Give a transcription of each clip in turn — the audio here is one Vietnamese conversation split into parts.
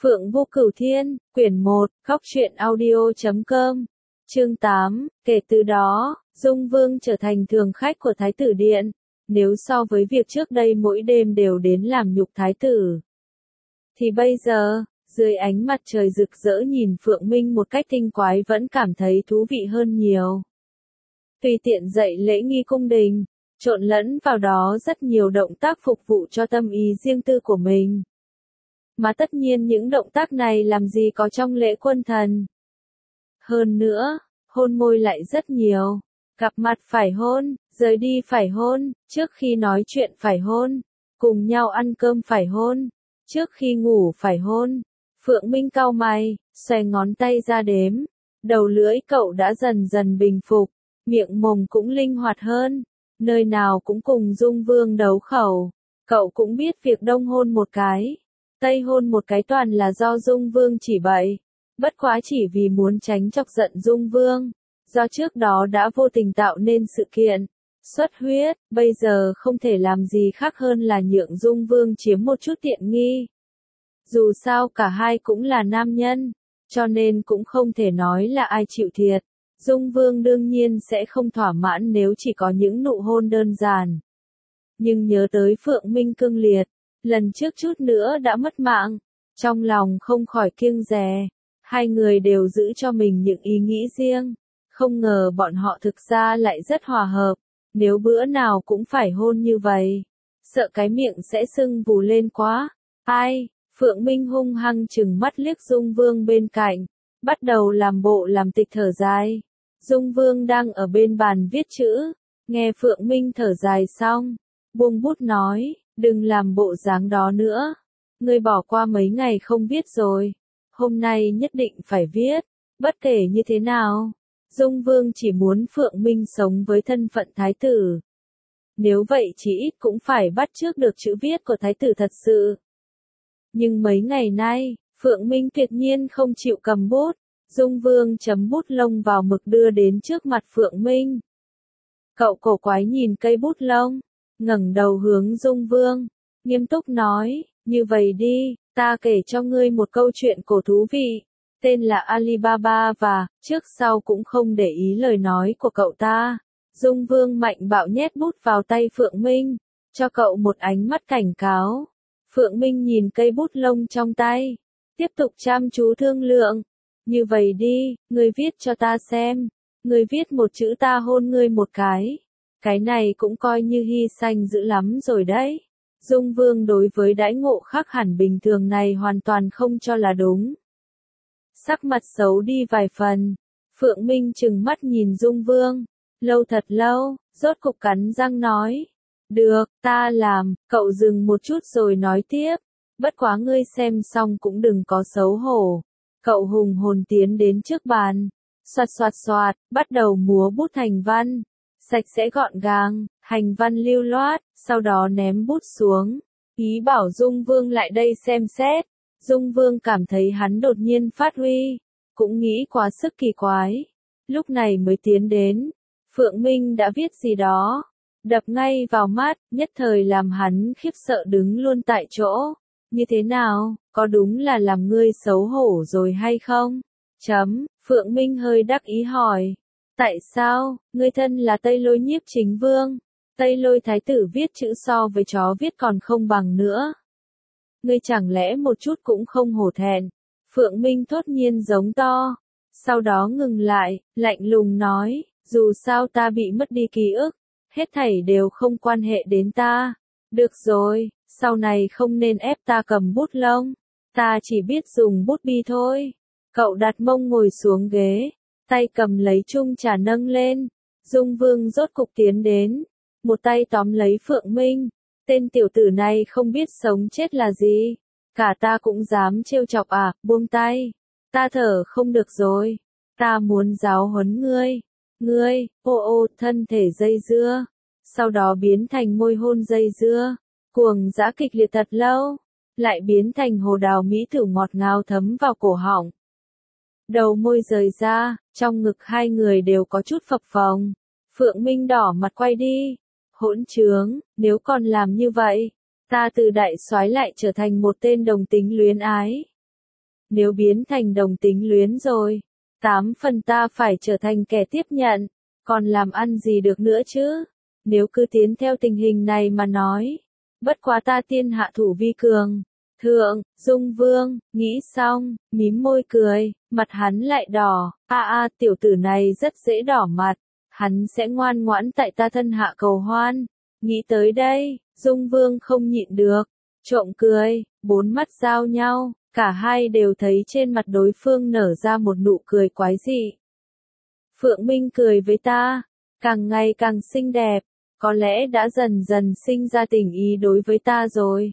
Phượng Vô Cửu Thiên, quyển 1, Khóc Chuyện Audio.com, chương 8, kể từ đó, Dung Vương trở thành thường khách của Thái tử Điện. Nếu so với việc trước đây mỗi đêm đều đến làm nhục Thái tử, thì bây giờ, dưới ánh mặt trời rực rỡ nhìn Phượng Minh một cách tinh quái vẫn cảm thấy thú vị hơn nhiều. Tùy tiện dạy lễ nghi cung đình, trộn lẫn vào đó rất nhiều động tác phục vụ cho tâm ý riêng tư của mình. Mà tất nhiên những động tác này làm gì có trong lễ quân thần. Hơn nữa, hôn môi lại rất nhiều. Gặp mặt phải hôn, rời đi phải hôn, trước khi nói chuyện phải hôn, cùng nhau ăn cơm phải hôn, trước khi ngủ phải hôn. Phượng Minh cau mày, xòe ngón tay ra đếm. Đầu lưỡi cậu đã dần dần bình phục, miệng mồm cũng linh hoạt hơn, nơi nào cũng cùng Dung Vương đấu khẩu. Cậu cũng biết việc đông hôn một cái, tây hôn một cái toàn là do Dung Vương chỉ bậy. Bất quá chỉ vì muốn tránh chọc giận Dung Vương, do trước đó đã vô tình tạo nên sự kiện xuất huyết, bây giờ không thể làm gì khác hơn là nhượng Dung Vương chiếm một chút tiện nghi. Dù sao cả hai cũng là nam nhân, cho nên cũng không thể nói là ai chịu thiệt. Dung Vương đương nhiên sẽ không thỏa mãn nếu chỉ có những nụ hôn đơn giản. Nhưng nhớ tới Phượng Minh cương liệt, lần trước chút nữa đã mất mạng, trong lòng không khỏi kiêng dè. Hai người đều giữ cho mình những ý nghĩ riêng, không ngờ bọn họ thực ra lại rất hòa hợp. Nếu bữa nào cũng phải hôn như vậy, sợ cái miệng sẽ sưng vù lên quá. Ai? Phượng Minh hung hăng chừng mắt liếc Dung Vương bên cạnh, bắt đầu làm bộ làm tịch thở dài. Dung Vương đang ở bên bàn viết chữ, nghe Phượng Minh thở dài xong, buông bút nói, đừng làm bộ dáng đó nữa. Ngươi bỏ qua mấy ngày không viết rồi, hôm nay nhất định phải viết, bất kể như thế nào. Dung Vương chỉ muốn Phượng Minh sống với thân phận thái tử. Nếu vậy chỉ ít cũng phải bắt chước được chữ viết của thái tử thật sự. Nhưng mấy ngày nay, Phượng Minh tuyệt nhiên không chịu cầm bút. Dung Vương chấm bút lông vào mực đưa đến trước mặt Phượng Minh. Cậu cổ quái nhìn cây bút lông, ngẩng đầu hướng Dung Vương, nghiêm túc nói, như vậy đi, ta kể cho ngươi một câu chuyện cổ thú vị, tên là Alibaba và, trước sau cũng không để ý lời nói của cậu ta. Dung Vương mạnh bạo nhét bút vào tay Phượng Minh, cho cậu một ánh mắt cảnh cáo. Phượng Minh nhìn cây bút lông trong tay, tiếp tục chăm chú thương lượng. Như vậy đi, ngươi viết cho ta xem, ngươi viết một chữ ta hôn ngươi một cái này cũng coi như hy sanh dữ lắm rồi đấy. Dung Vương đối với đãi ngộ khác hẳn bình thường này hoàn toàn không cho là đúng. Sắc mặt xấu đi vài phần, Phượng Minh trừng mắt nhìn Dung Vương, lâu thật lâu, rốt cục cắn răng nói. Được, ta làm. Cậu dừng một chút rồi nói tiếp, bất quá ngươi xem xong cũng đừng có xấu hổ. Cậu hùng hồn tiến đến trước bàn, xoạt xoạt xoạt, bắt đầu múa bút thành văn, sạch sẽ gọn gàng, hành văn lưu loát, sau đó ném bút xuống, ý bảo Dung Vương lại đây xem xét. Dung Vương cảm thấy hắn đột nhiên phát huy, cũng nghĩ quá sức kỳ quái, lúc này mới tiến đến. Phượng Minh đã viết gì đó, đập ngay vào mắt, nhất thời làm hắn khiếp sợ đứng luôn tại chỗ. Như thế nào, có đúng là làm ngươi xấu hổ rồi hay không? Phượng Minh hơi đắc ý hỏi. Tại sao, ngươi thân là Tây Lôi Nhiếp Chính Vương, Tây Lôi Thái tử viết chữ so với chó viết còn không bằng nữa. Ngươi chẳng lẽ một chút cũng không hổ thẹn? Phượng Minh thốt nhiên giống to, sau đó ngừng lại, lạnh lùng nói, dù sao ta bị mất đi ký ức, hết thảy đều không quan hệ đến ta. Được rồi, sau này không nên ép ta cầm bút lông, ta chỉ biết dùng bút bi thôi. Cậu đặt mông ngồi xuống ghế, tay cầm lấy chung trà nâng lên. Dung Vương rốt cục tiến đến, một tay tóm lấy Phượng Minh. Tên tiểu tử này không biết sống chết là gì, cả ta cũng dám trêu chọc à? Buông tay, ta thở không được rồi, ta muốn giáo huấn ngươi. Ngươi, thân thể dây dưa, sau đó biến thành môi hôn dây dưa, cuồng dã kịch liệt thật lâu, lại biến thành hồ đào mỹ thử ngọt ngào thấm vào cổ họng. Đầu môi rời ra, trong ngực hai người đều có chút phập phồng. Phượng Minh đỏ mặt quay đi. Hỗn trướng, nếu còn làm như vậy, ta từ đại soái lại trở thành một tên đồng tính luyến ái. Nếu biến thành đồng tính luyến rồi, 8 phần ta phải trở thành kẻ tiếp nhận, còn làm ăn gì được nữa chứ? Nếu cứ tiến theo tình hình này mà nói, bất quá ta tiên hạ thủ vi cường. Thượng, Dung Vương, nghĩ xong, mím môi cười, mặt hắn lại đỏ, tiểu tử này rất dễ đỏ mặt, hắn sẽ ngoan ngoãn tại ta thân hạ cầu hoan. Nghĩ tới đây, Dung Vương không nhịn được, trộm cười, bốn mắt giao nhau, cả hai đều thấy trên mặt đối phương nở ra một nụ cười quái dị. Phượng Minh cười với ta, càng ngày càng xinh đẹp, có lẽ đã dần dần sinh ra tình ý đối với ta rồi.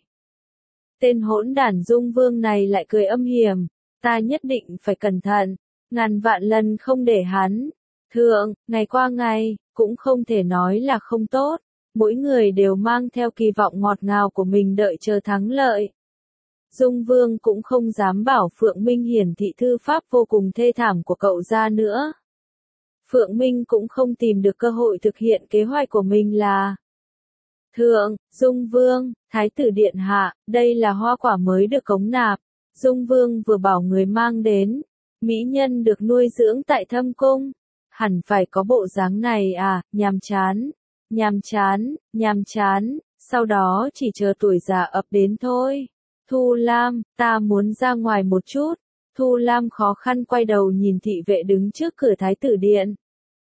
Tên hỗn đản Dung Vương này lại cười âm hiểm, ta nhất định phải cẩn thận, ngàn vạn lần không để hắn. Thượng, ngày qua ngày, cũng không thể nói là không tốt, mỗi người đều mang theo kỳ vọng ngọt ngào của mình đợi chờ thắng lợi. Dung Vương cũng không dám bảo Phượng Minh hiển thị thư pháp vô cùng thê thảm của cậu ra nữa. Phượng Minh cũng không tìm được cơ hội thực hiện kế hoạch của mình là: Thượng, Dung Vương, Thái tử điện hạ, đây là hoa quả mới được cống nạp. Dung Vương vừa bảo người mang đến. Mỹ nhân được nuôi dưỡng tại thâm cung. Hẳn phải có bộ dáng này à, nhàm chán, nhàm chán, nhàm chán, sau đó chỉ chờ tuổi già ập đến thôi. Thu Lam, ta muốn ra ngoài một chút. Thu Lam khó khăn quay đầu nhìn thị vệ đứng trước cửa Thái tử điện.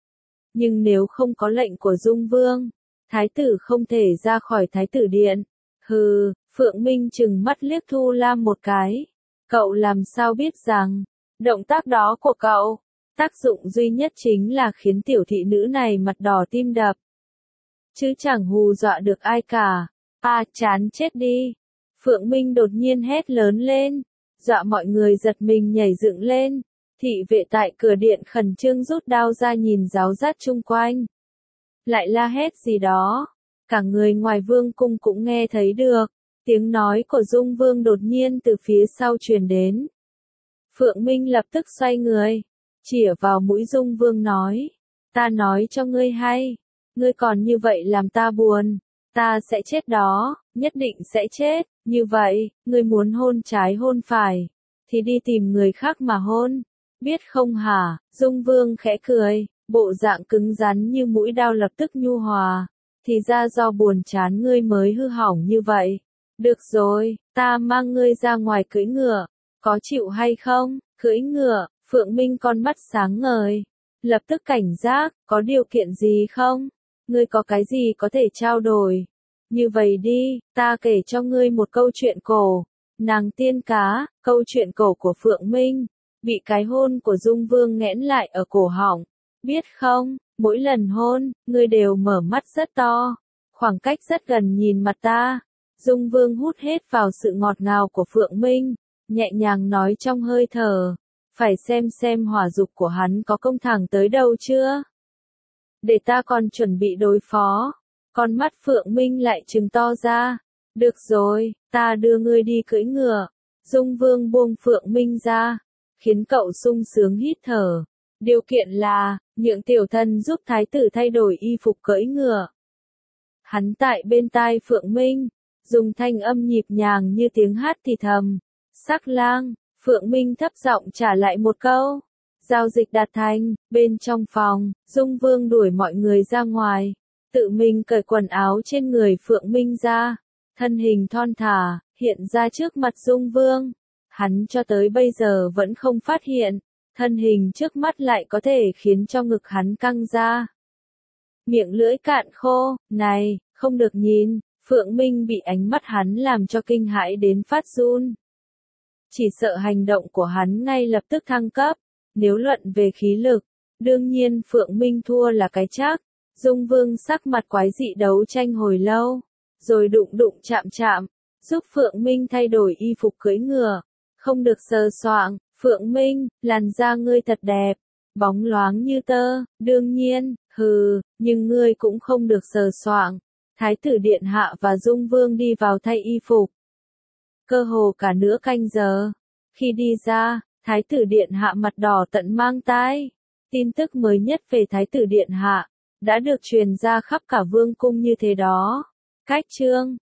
Nhưng nếu không có lệnh của Dung Vương, Thái tử không thể ra khỏi Thái tử điện. Hừ, Phượng Minh trừng mắt liếc Thu Lam một cái. Cậu làm sao biết rằng, động tác đó của cậu, tác dụng duy nhất chính là khiến tiểu thị nữ này mặt đỏ tim đập. Chứ chẳng hù dọa được ai cả. Chán chết đi. Phượng Minh đột nhiên hét lớn lên, dọa mọi người giật mình nhảy dựng lên. Thị vệ tại cửa điện khẩn trương rút đao ra nhìn ráo rát chung quanh. Lại la hét gì đó. Cả người ngoài vương cung cũng nghe thấy được. Tiếng nói của Dung Vương đột nhiên từ phía sau truyền đến. Phượng Minh lập tức xoay người, chĩa vào mũi Dung Vương nói. Ta nói cho ngươi hay, ngươi còn như vậy làm ta buồn. Ta sẽ chết đó, nhất định sẽ chết. Như vậy, ngươi muốn hôn trái hôn phải, thì đi tìm người khác mà hôn. Biết không hả? Dung Vương khẽ cười, bộ dạng cứng rắn như mũi đao lập tức nhu hòa. Thì ra do buồn chán ngươi mới hư hỏng như vậy. Được rồi, ta mang ngươi ra ngoài cưỡi ngựa. Có chịu hay không? Cưỡi ngựa, Phượng Minh con mắt sáng ngời. Lập tức cảnh giác, có điều kiện gì không? Ngươi có cái gì có thể trao đổi? Như vậy đi, ta kể cho ngươi một câu chuyện cổ. Nàng tiên cá, câu chuyện cổ của Phượng Minh. Bị cái hôn của Dung Vương nghẽn lại ở cổ họng. Biết không, mỗi lần hôn, ngươi đều mở mắt rất to. Khoảng cách rất gần nhìn mặt ta. Dung Vương hút hết vào sự ngọt ngào của Phượng Minh. Nhẹ nhàng nói trong hơi thở. Phải xem hỏa dục của hắn có công thẳng tới đâu chưa. Để ta còn chuẩn bị đối phó. Con mắt Phượng Minh lại trừng to ra. Được rồi, ta đưa ngươi đi cưỡi ngựa. Dung Vương buông Phượng Minh ra, khiến cậu sung sướng hít thở. Điều kiện là, nhượng tiểu thần giúp thái tử thay đổi y phục cưỡi ngựa. Hắn tại bên tai Phượng Minh, dùng thanh âm nhịp nhàng như tiếng hát thì thầm. Sắc lang, Phượng Minh thấp giọng trả lại một câu. Giao dịch đạt thành, bên trong phòng, Dung Vương đuổi mọi người ra ngoài. Tự mình cởi quần áo trên người Phượng Minh ra. Thân hình thon thả, hiện ra trước mặt Dung Vương. Hắn cho tới bây giờ vẫn không phát hiện. Thân hình trước mắt lại có thể khiến cho ngực hắn căng ra. Miệng lưỡi cạn khô, này, không được nhìn. Phượng Minh bị ánh mắt hắn làm cho kinh hãi đến phát run. Chỉ sợ hành động của hắn ngay lập tức thăng cấp. Nếu luận về khí lực, đương nhiên Phượng Minh thua là cái chắc. Dung Vương sắc mặt quái dị đấu tranh hồi lâu, rồi đụng chạm, giúp Phượng Minh thay đổi y phục cưỡi ngựa. Không được sờ soạng, Phượng Minh, làn da ngươi thật đẹp, bóng loáng như tơ, đương nhiên, nhưng ngươi cũng không được sờ soạng. Thái tử điện hạ và Dung Vương đi vào thay y phục. Cơ hồ cả nửa canh giờ. Khi đi ra, Thái tử điện hạ mặt đỏ tận mang tai. Tin tức mới nhất về Thái tử điện hạ đã được truyền ra khắp cả vương cung như thế đó. Cách chương